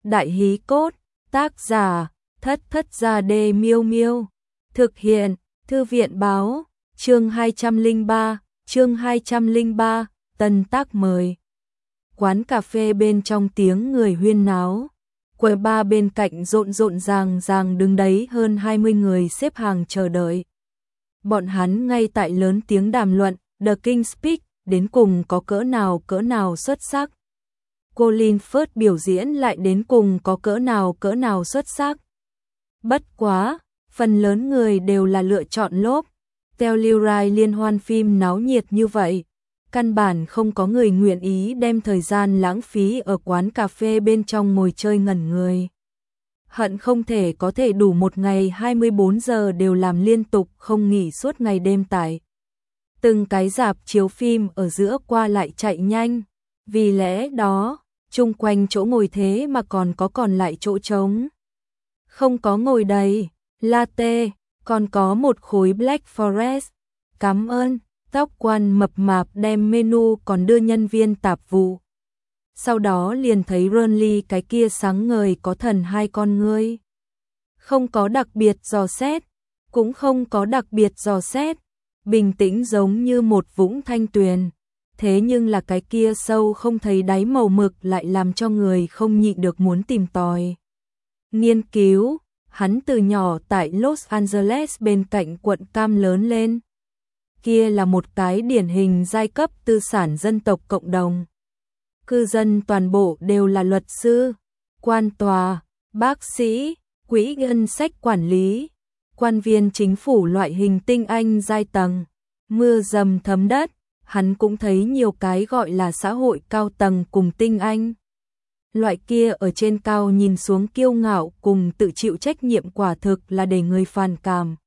Đại hí cốt, tác giả, Thất Thất Gia Đê Miêu Miêu. Thực hiện, Thư viện báo, chương 203, tân tác mời. Quán cà phê bên trong tiếng người huyên náo. Quầy bar bên cạnh rộn rộn ràng đứng đấy hơn 20 người xếp hàng chờ đợi. Bọn hắn ngay tại lớn tiếng đàm luận, The King's Speech đến cùng có cỡ nào xuất sắc. Colin Firth biểu diễn lại đến cùng có cỡ nào xuất sắc. Bất quá, phần lớn người đều là lựa chọn lốp. Telluride liên hoan phim náo nhiệt như vậy, căn bản không có người nguyện ý đem thời gian lãng phí ở quán cà phê bên trong ngồi chơi ngẩn người. Hận không thể có thể đủ một ngày 24 giờ đều làm liên tục không nghỉ suốt ngày đêm tại. Từng cái rạp chiếu phim ở giữa qua lại chạy nhanh, vì lẽ đó, chung quanh chỗ ngồi thế mà còn lại chỗ trống. Không có ngồi đầy, latte, còn có một khối Black Forest. Cảm ơn, tóc quan mập mạp đem menu còn đưa nhân viên tạp vụ. Sau đó liền thấy Burnley cái kia sáng ngời có thần hai con ngươi. Không có đặc biệt dò xét, cũng không có đặc biệt dò xét, bình tĩnh giống như một vũng thanh tuyền. Thế nhưng là cái kia sâu không thấy đáy màu mực lại làm cho người không nhịn được muốn tìm tòi. Nghiên cứu, hắn từ nhỏ tại Los Angeles bên cạnh quận Cam lớn lên. Kia là một cái điển hình giai cấp tư sản dân tộc cộng đồng. Cư dân toàn bộ đều là luật sư, quan tòa, bác sĩ, quỹ ngân sách quản lý, quan viên chính phủ loại hình tinh anh giai tầng. Mưa dầm thấm đất, hắn cũng thấy nhiều cái gọi là xã hội cao tầng cùng tinh anh. Loại kia ở trên cao nhìn xuống kiêu ngạo cùng tự chịu trách nhiệm quả thực là để người phàn cảm.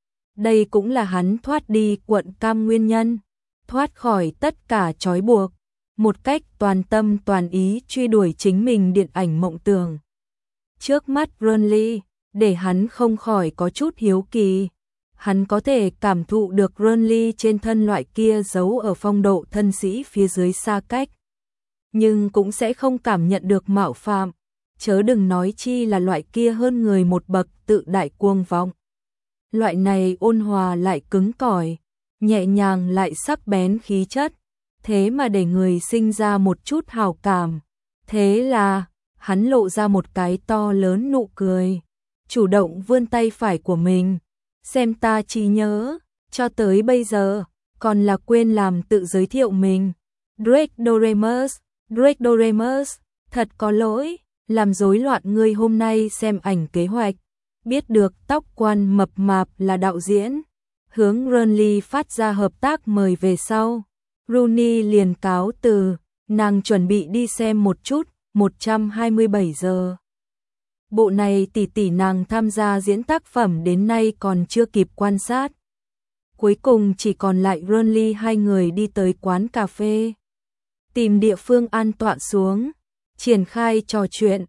Đây cũng là hắn thoát đi quận Cam nguyên nhân, thoát khỏi tất cả trói buộc, một cách toàn tâm toàn ý truy đuổi chính mình điện ảnh mộng tưởng. Trước mắt Burnley, để hắn không khỏi có chút hiếu kỳ. Hắn có thể cảm thụ được Burnley trên thân loại kia giấu ở phong độ thân sĩ phía dưới xa cách. Nhưng cũng sẽ không cảm nhận được mạo phạm, chớ đừng nói chi là loại kia hơn người một bậc tự đại cuồng vọng. Loại này ôn hòa lại cứng cỏi, nhẹ nhàng lại sắc bén khí chất, thế mà để người sinh ra một chút hảo cảm. Thế là, hắn lộ ra một cái to lớn nụ cười, chủ động vươn tay phải của mình. Xem ta trí nhớ, cho tới bây giờ, còn là quên làm tự giới thiệu mình. Drake Doremus, thật có lỗi, làm rối loạn ngươi hôm nay xem ảnh kế hoạch. Biết được tóc quan mập mạp là đạo diễn, hướng Burnley phát ra hợp tác mời về sau. Rooney liền cáo từ, nàng chuẩn bị đi xem một chút, 127 giờ. Bộ này tỷ nàng tham gia diễn tác phẩm đến nay còn chưa kịp quan sát. Cuối cùng chỉ còn lại Burnley hai người đi tới quán cà phê. Tìm địa phương an tọa xuống, triển khai trò chuyện,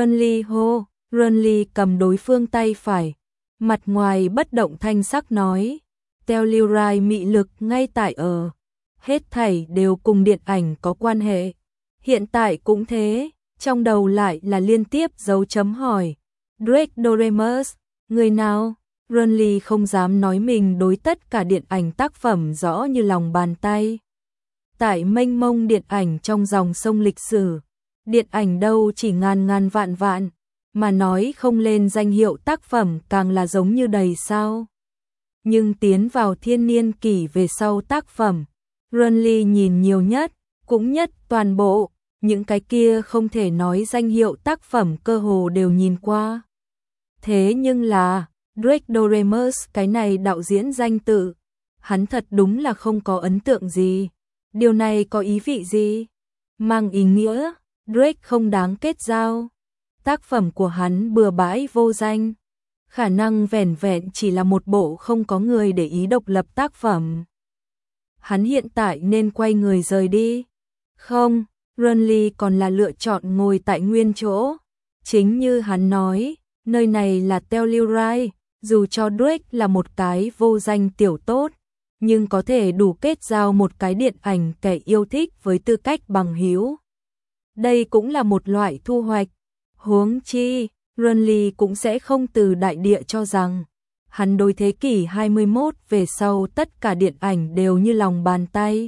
Burnley cầm đối phương tay phải, mặt ngoài bất động thanh sắc nói, Telluride mị lực ngay tại ở, hết thảy đều cùng điện ảnh có quan hệ. Hiện tại cũng thế, trong đầu lại là liên tiếp dấu chấm hỏi. Drake Doremus, người nào? Burnley không dám nói mình đối tất cả điện ảnh tác phẩm rõ như lòng bàn tay. Tại mênh mông điện ảnh trong dòng sông lịch sử, điện ảnh đâu chỉ ngàn vạn, mà nói không lên danh hiệu tác phẩm càng là giống như đầy sao. Nhưng tiến vào thiên niên kỷ về sau tác phẩm, Burnley nhìn nhiều nhất, cũng nhất toàn bộ, những cái kia không thể nói danh hiệu tác phẩm cơ hồ đều nhìn qua. Thế nhưng là, Drake Doremus cái này đạo diễn danh tự, hắn thật đúng là không có ấn tượng gì. Điều này có ý vị gì? Mang ý nghĩa, Drake không đáng kết giao. Tác phẩm của hắn bừa bãi vô danh. Khả năng vẻn vẹn chỉ là một bộ không có người để ý độc lập tác phẩm. Hắn hiện tại nên quay người rời đi. Không, Burnley còn là lựa chọn ngồi tại nguyên chỗ. Chính như hắn nói, nơi này là Telluride, dù cho Drake là một cái vô danh tiểu tốt, nhưng có thể đủ kết giao một cái điện ảnh kẻ yêu thích với tư cách bằng hữu. Đây cũng là một loại thu hoạch. Huống chi, Renly cũng sẽ không từ đại địa cho rằng hắn đối thế kỷ 21 về sau tất cả điện ảnh đều như lòng bàn tay.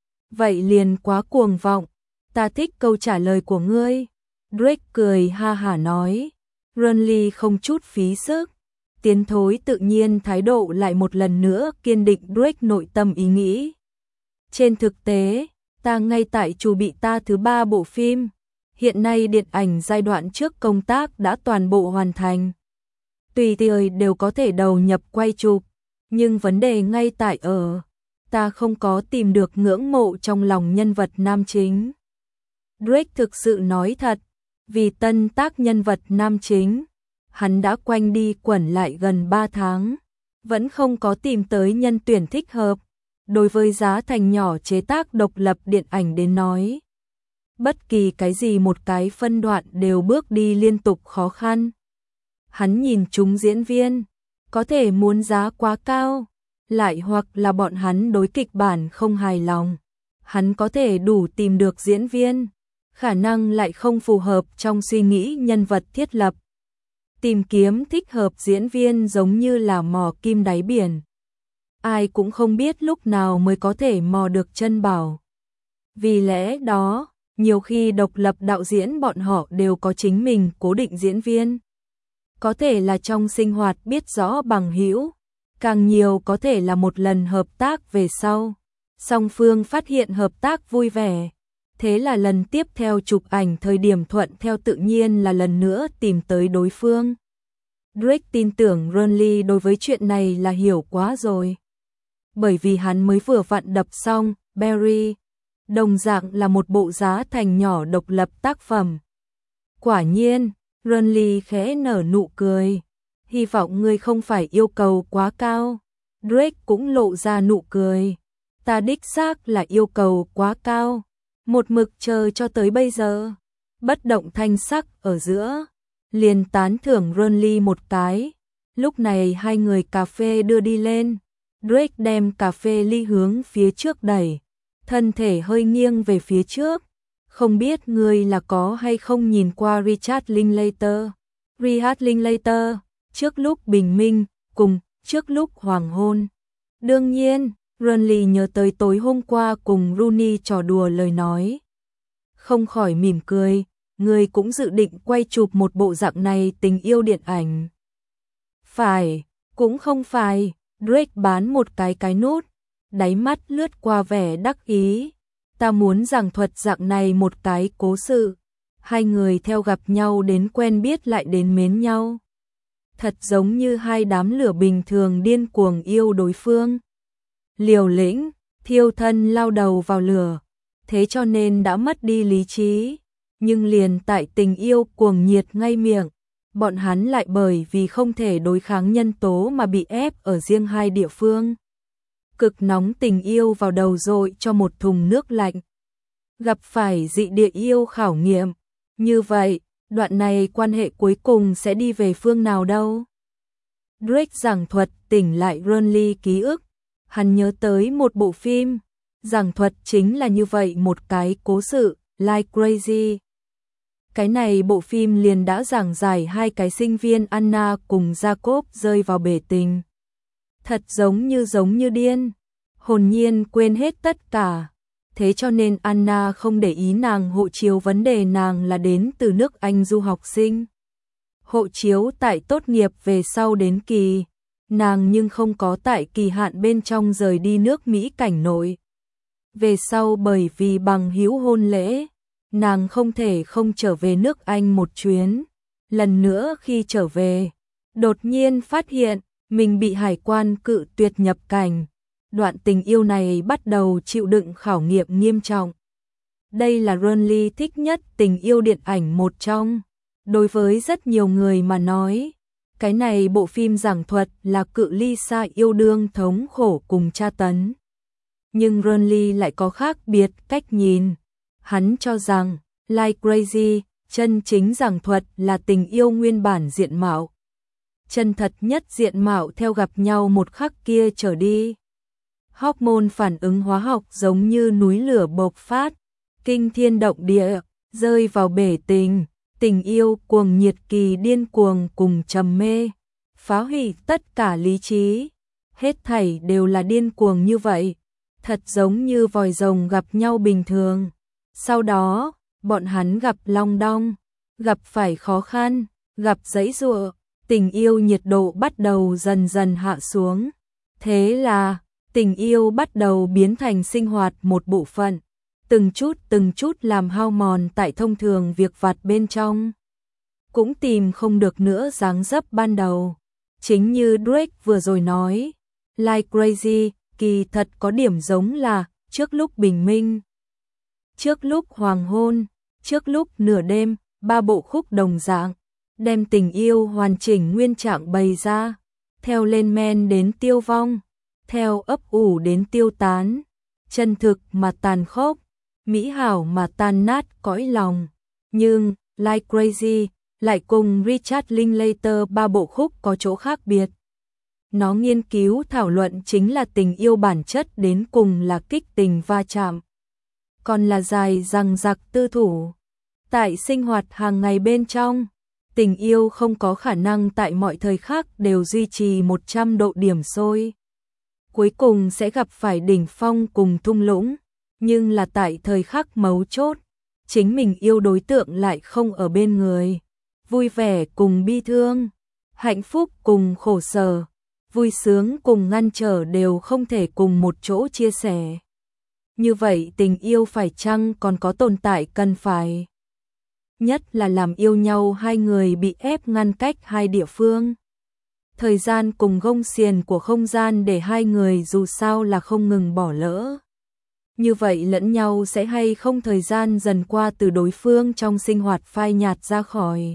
Vậy liền quá cuồng vọng, ta thích câu trả lời của ngươi. Drake cười ha hả nói. Renly không chút phí sức, tiến thối tự nhiên thái độ lại một lần nữa kiên định Drake nội tâm ý nghĩ. Trên thực tế, ta ngay tại chuẩn bị ta thứ 3 bộ phim. Hiện nay điện ảnh giai đoạn trước công tác đã toàn bộ hoàn thành. Tùy thời đều có thể đầu nhập quay chụp, nhưng vấn đề ngay tại ở, ta không có tìm được ngưỡng mộ trong lòng nhân vật nam chính. Drake thực sự nói thật, vì tân tác nhân vật nam chính, hắn đã quanh đi quẩn lại gần 3 tháng, vẫn không có tìm tới nhân tuyển thích hợp. Đối với giá thành nhỏ chế tác độc lập điện ảnh đến nói, bất kỳ cái gì một cái phân đoạn đều bước đi liên tục khó khăn. Hắn nhìn chúng diễn viên, có thể muốn giá quá cao, lại hoặc là bọn hắn đối kịch bản không hài lòng. Hắn có thể đủ tìm được diễn viên, khả năng lại không phù hợp trong suy nghĩ nhân vật thiết lập. Tìm kiếm thích hợp diễn viên giống như là mò kim đáy biển. Ai cũng không biết lúc nào mới có thể mò được chân bảo. Vì lẽ đó, nhiều khi độc lập đạo diễn bọn họ đều có chính mình cố định diễn viên. Có thể là trong sinh hoạt biết rõ bằng hữu, càng nhiều có thể là một lần hợp tác về sau. Song phương phát hiện hợp tác vui vẻ. Thế là lần tiếp theo chụp ảnh thời điểm thuận theo tự nhiên là lần nữa tìm tới đối phương. Drake tin tưởng Renly đối với chuyện này là hiểu quá rồi. Bởi vì hắn mới vừa vặn đập xong Barry, đồng dạng là một bộ giá thành nhỏ độc lập tác phẩm. Quả nhiên, Renly khẽ nở nụ cười. Hy vọng ngươi không phải yêu cầu quá cao. Drake cũng lộ ra nụ cười. Ta đích xác là yêu cầu quá cao. Một mực chờ cho tới bây giờ. Bất động thanh sắc ở giữa. Liền tán thưởng Renly một cái. Lúc này hai người cà phê đưa đi lên. Drake đem cà phê ly hướng phía trước đẩy. Thân thể hơi nghiêng về phía trước. Không biết ngươi là có hay không nhìn qua Richard Linklater. Richard Linklater, trước lúc bình minh, cùng trước lúc hoàng hôn. Đương nhiên, Renly nhớ tới tối hôm qua cùng Rooney trò đùa lời nói. Không khỏi mỉm cười, ngươi cũng dự định quay chụp một bộ dạng này tình yêu điện ảnh. Phải, cũng không phải, Drake bán một cái nút, đáy mắt lướt qua vẻ đắc ý. Ta muốn giảng thuật dạng này một cái cố sự. Hai người theo gặp nhau đến quen biết lại đến mến nhau. Thật giống như hai đám lửa bình thường điên cuồng yêu đối phương. Liều lĩnh, thiêu thân lao đầu vào lửa. Thế cho nên đã mất đi lý trí. Nhưng liền tại tình yêu cuồng nhiệt ngay miệng, bọn hắn lại bởi vì không thể đối kháng nhân tố mà bị ép ở riêng hai địa phương. Cực nóng tình yêu vào đầu dội cho một thùng nước lạnh. Gặp phải dị địa yêu khảo nghiệm. Như vậy, đoạn này quan hệ cuối cùng sẽ đi về phương nào đâu? Drake giảng thuật tỉnh lại Renly ký ức. Hắn nhớ tới một bộ phim. Giảng thuật chính là như vậy một cái cố sự, Like Crazy. Cái này bộ phim liền đã giảng giải hai cái sinh viên Anna cùng Jacob rơi vào bể tình. Thật giống như điên, hồn nhiên quên hết tất cả. Thế cho nên Anna không để ý nàng hộ chiếu, vấn đề nàng là đến từ nước Anh du học sinh. Hộ chiếu tại tốt nghiệp về sau đến kỳ, nàng nhưng không có tại kỳ hạn bên trong rời đi nước Mỹ cảnh nội. Về sau bởi vì bằng hữu hôn lễ, nàng không thể không trở về nước Anh một chuyến. Lần nữa khi trở về, đột nhiên phát hiện mình bị hải quan cự tuyệt nhập cảnh. Đoạn tình yêu này bắt đầu chịu đựng khảo nghiệm nghiêm trọng. Đây là Renly thích nhất tình yêu điện ảnh một trong. Đối với rất nhiều người mà nói, cái này bộ phim giảng thuật là cự ly xa yêu đương thống khổ cùng tra tấn. Nhưng Renly lại có khác biệt cách nhìn. Hắn cho rằng, Like Crazy, chân chính giảng thuật là tình yêu nguyên bản diện mạo. Chân thật nhất diện mạo theo gặp nhau một khắc kia trở đi. Hormone phản ứng hóa học giống như núi lửa bộc phát, kinh thiên động địa, rơi vào bể tình, Tình yêu cuồng nhiệt kỳ điên cuồng cùng trầm mê, phá hủy tất cả lý trí. Hết thảy đều là điên cuồng như vậy, thật giống như vòi rồng gặp nhau bình thường. Sau đó, bọn hắn gặp long đong, gặp phải khó khăn, gặp giãy giụa, tình yêu nhiệt độ bắt đầu dần dần hạ xuống. Thế là, tình yêu bắt đầu biến thành sinh hoạt một bộ phận, từng chút làm hao mòn tại thông thường việc vặt bên trong. Cũng tìm không được nữa dáng dấp ban đầu. Chính như Drake vừa rồi nói, Like Crazy, kỳ thật có điểm giống là trước lúc bình minh, trước lúc hoàng hôn, trước lúc nửa đêm, ba bộ khúc đồng dạng, đem tình yêu hoàn chỉnh nguyên trạng bày ra, theo lên men đến tiêu vong, theo ấp ủ đến tiêu tán, chân thực mà tàn khốc, mỹ hảo mà tan nát cõi lòng. Nhưng, Like Crazy lại cùng Richard Linklater ba bộ khúc có chỗ khác biệt. Nó nghiên cứu thảo luận chính là tình yêu bản chất đến cùng là kích tình va chạm, còn là dài dằng dặc tư thủ. Tại sinh hoạt hàng ngày bên trong, tình yêu không có khả năng tại mọi thời khắc đều duy trì 100 độ điểm sôi. Cuối cùng sẽ gặp phải đỉnh phong cùng thung lũng, nhưng là tại thời khắc mấu chốt, chính mình yêu đối tượng lại không ở bên người. Vui vẻ cùng bi thương, hạnh phúc cùng khổ sở, vui sướng cùng ngăn trở đều không thể cùng một chỗ chia sẻ. Như vậy tình yêu phải chăng còn có tồn tại cần phải? Nhất là làm yêu nhau hai người bị ép ngăn cách hai địa phương. Thời gian cùng gông xiềng của không gian để hai người dù sao là không ngừng bỏ lỡ. Như vậy lẫn nhau sẽ hay không thời gian dần qua từ đối phương trong sinh hoạt phai nhạt ra khỏi.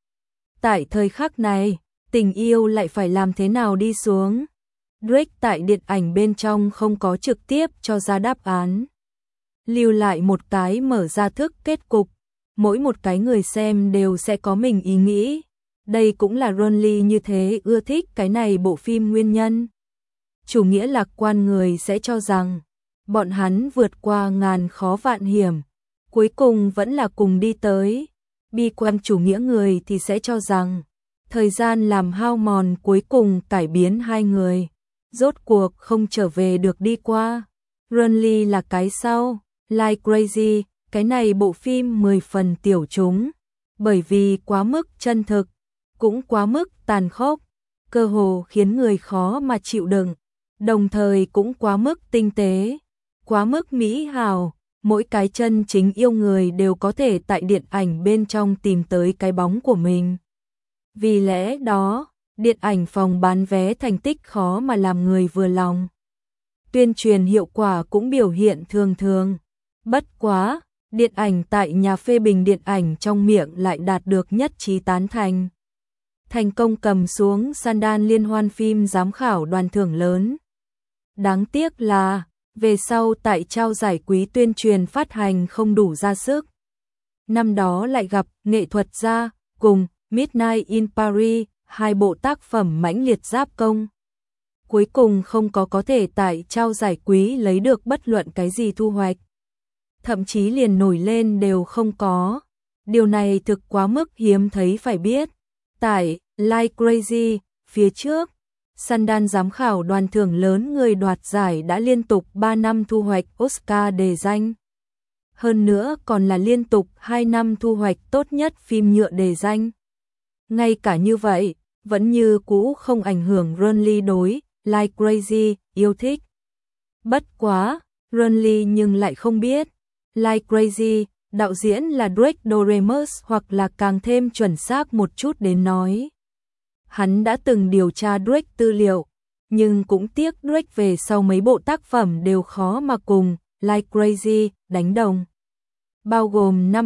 Tại thời khắc này, tình yêu lại phải làm thế nào đi xuống? Drake tại điện ảnh bên trong không có trực tiếp cho ra đáp án. Lưu lại một cái mở ra thức kết cục, mỗi một cái người xem đều sẽ có mình ý nghĩ. Đây cũng là Ron Lee như thế ưa thích cái này bộ phim nguyên nhân. Chủ nghĩa lạc quan người sẽ cho rằng, bọn hắn vượt qua ngàn khó vạn hiểm, cuối cùng vẫn là cùng đi tới. Bi quan chủ nghĩa người thì sẽ cho rằng, thời gian làm hao mòn cuối cùng cải biến hai người, rốt cuộc không trở về được đi qua. Ron Lee là cái sau, Like Crazy, cái này bộ phim 10 phần tiểu chúng, bởi vì quá mức chân thực, cũng quá mức tàn khốc, cơ hồ khiến người khó mà chịu đựng, đồng thời cũng quá mức tinh tế, quá mức mỹ hào. Mỗi cái chân chính yêu người đều có thể tại điện ảnh bên trong tìm tới cái bóng của mình. Vì lẽ đó, điện ảnh phòng bán vé thành tích khó mà làm người vừa lòng. Tuyên truyền hiệu quả cũng biểu hiện thường thường. Bất quá, điện ảnh tại nhà phê bình điện ảnh trong miệng lại đạt được nhất trí tán thành. Thành công cầm xuống Sundance liên hoan phim giám khảo đoàn thưởng lớn. Đáng tiếc là về sau tại trao giải quý tuyên truyền phát hành không đủ ra sức. Năm đó lại gặp Nghệ thuật gia cùng Midnight in Paris, hai bộ tác phẩm mãnh liệt giáp công. Cuối cùng không có thể tại trao giải quý lấy được bất luận cái gì thu hoạch. Thậm chí liền nổi lên đều không có. Điều này thực quá mức hiếm thấy phải biết. Tại Like Crazy, phía trước, Sundance giám khảo đoàn thưởng lớn người đoạt giải đã liên tục 3 năm thu hoạch Oscar đề danh. Hơn nữa còn là liên tục 2 năm thu hoạch tốt nhất phim nhựa đề danh. Ngay cả như vậy, vẫn như cũ không ảnh hưởng Ron Lee đối Like Crazy yêu thích. Bất quá, Ron Lee nhưng lại không biết. Like Crazy, đạo diễn là Drake Doremus hoặc là càng thêm chuẩn xác một chút đến nói. Hắn đã từng điều tra Drake tư liệu, nhưng cũng tiếc Drake về sau mấy bộ tác phẩm đều khó mà cùng Like Crazy đánh đồng. Bao gồm năm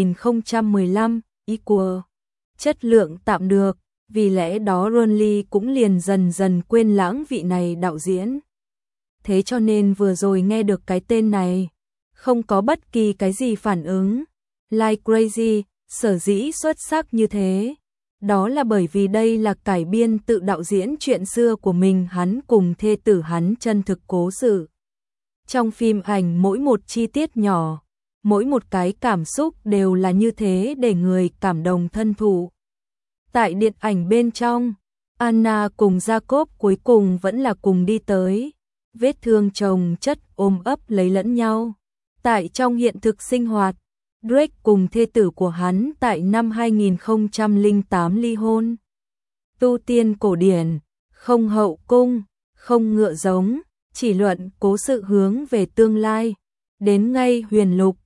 2015, Equal. Chất lượng tạm được, vì lẽ đó Ron Lee cũng liền dần dần quên lãng vị này đạo diễn. Thế cho nên vừa rồi nghe được cái tên này, không có bất kỳ cái gì phản ứng. Like Crazy, sở dĩ xuất sắc như thế. Đó là bởi vì đây là cải biên tự đạo diễn chuyện xưa của mình hắn cùng thê tử hắn chân thực cố sự. Trong phim ảnh mỗi một chi tiết nhỏ mỗi một cái cảm xúc đều là như thế để người cảm động thân thụ. Tại điện ảnh bên trong, Anna cùng Jacob cuối cùng vẫn là cùng đi tới, vết thương chồng chất ôm ấp lấy lẫn nhau. Tại trong hiện thực sinh hoạt, Drake cùng thê tử của hắn tại năm 2008 ly hôn. Tu tiên cổ điển, không hậu cung, không ngựa giống, chỉ luận cố sự hướng về tương lai. Đến ngay huyền lục,